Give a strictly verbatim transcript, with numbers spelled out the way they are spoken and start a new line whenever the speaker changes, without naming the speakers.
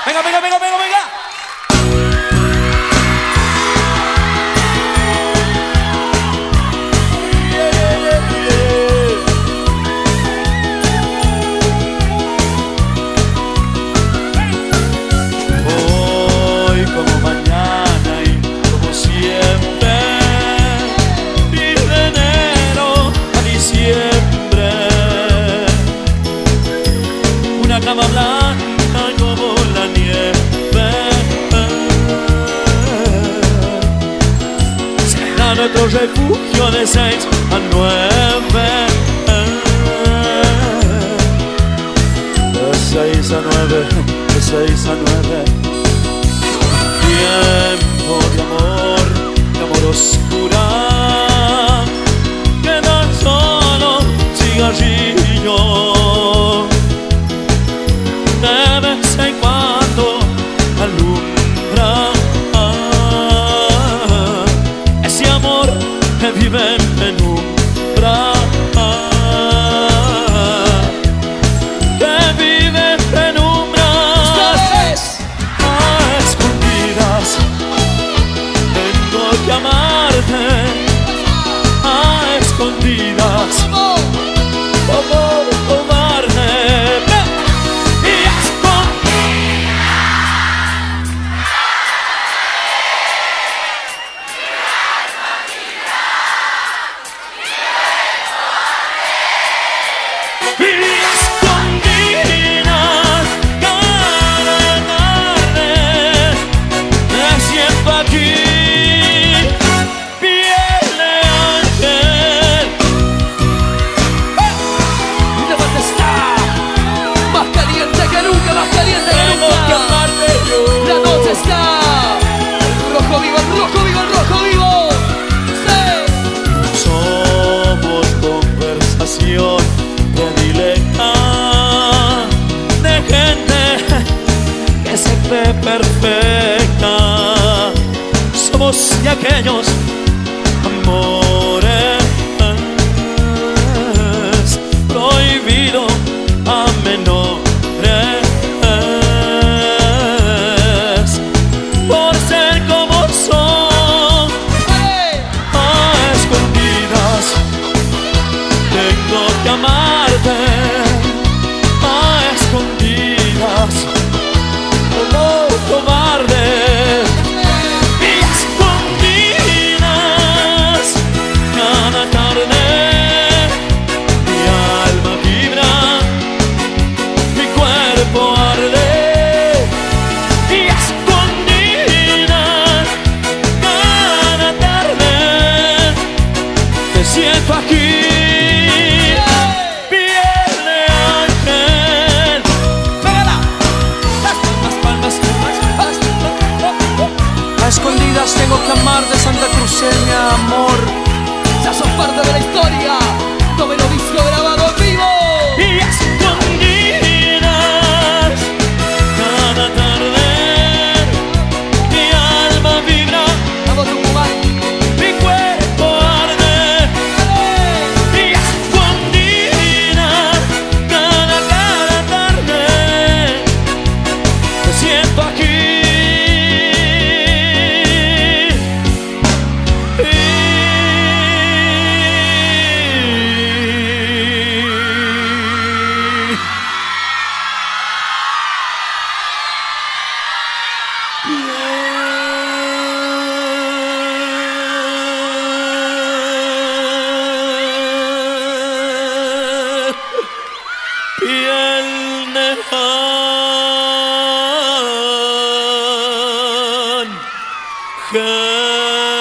Venga, venga, venga, venga, venga. Hoy como mañana y como siempre, y de enero a diciembre, una cama blanca como la nieve será nuestro refugio de seis a nueve, de seis a nueve, de seis a nueve. Tiempo de amor, de amor oscura, que tan solo cigarrillo de vez en cuando alumbra ese amor que vive en penumbra, que vive en penumbra. A escondidas tengo que amarte, a escondidas como cobarde. Perfecta, somos de aquellos amores prohibido a menores, por ser como son. A escondidas tengo que amarte, a escondidas como cobarde, y escondidas cada tarde mi alma vibra, mi cuerpo arde, y escondidas cada tarde te siento aquí.
A escondidas tengo que amar de Santa Cruceña, amor.
Ya sos parte de la historia, noveno disco grabado en vivo.
Y escondidas cada tarde mi alma vibra,
Vamos, Tucumán.
mi cuerpo arde, y escondidas cada, cada tarde te siento aquí. Piel lejana.